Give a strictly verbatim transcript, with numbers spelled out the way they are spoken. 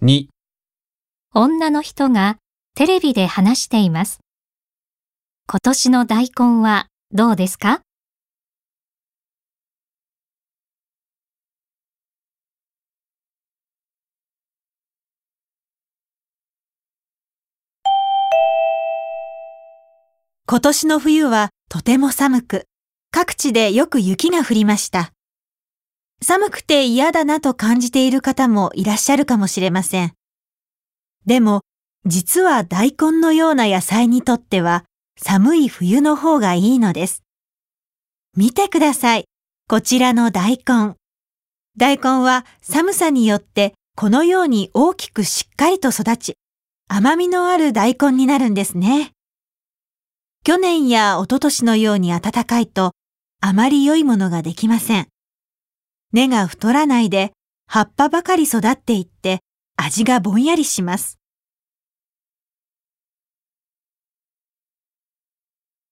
に、 女の人がテレビで話しています。今年の大根はどうですか？ 今年の冬はとても寒く、各地でよく雪が降りました。寒くて嫌だなと感じている方もいらっしゃるかもしれません。でも、実は大根のような野菜にとっては、寒い冬の方がいいのです。見てください。こちらの大根。大根は寒さによってこのように大きくしっかりと育ち、甘みのある大根になるんですね。去年や一昨年のように暖かいと、あまり良いものができません。根が太らないで、葉っぱばかり育っていって、味がぼんやりします。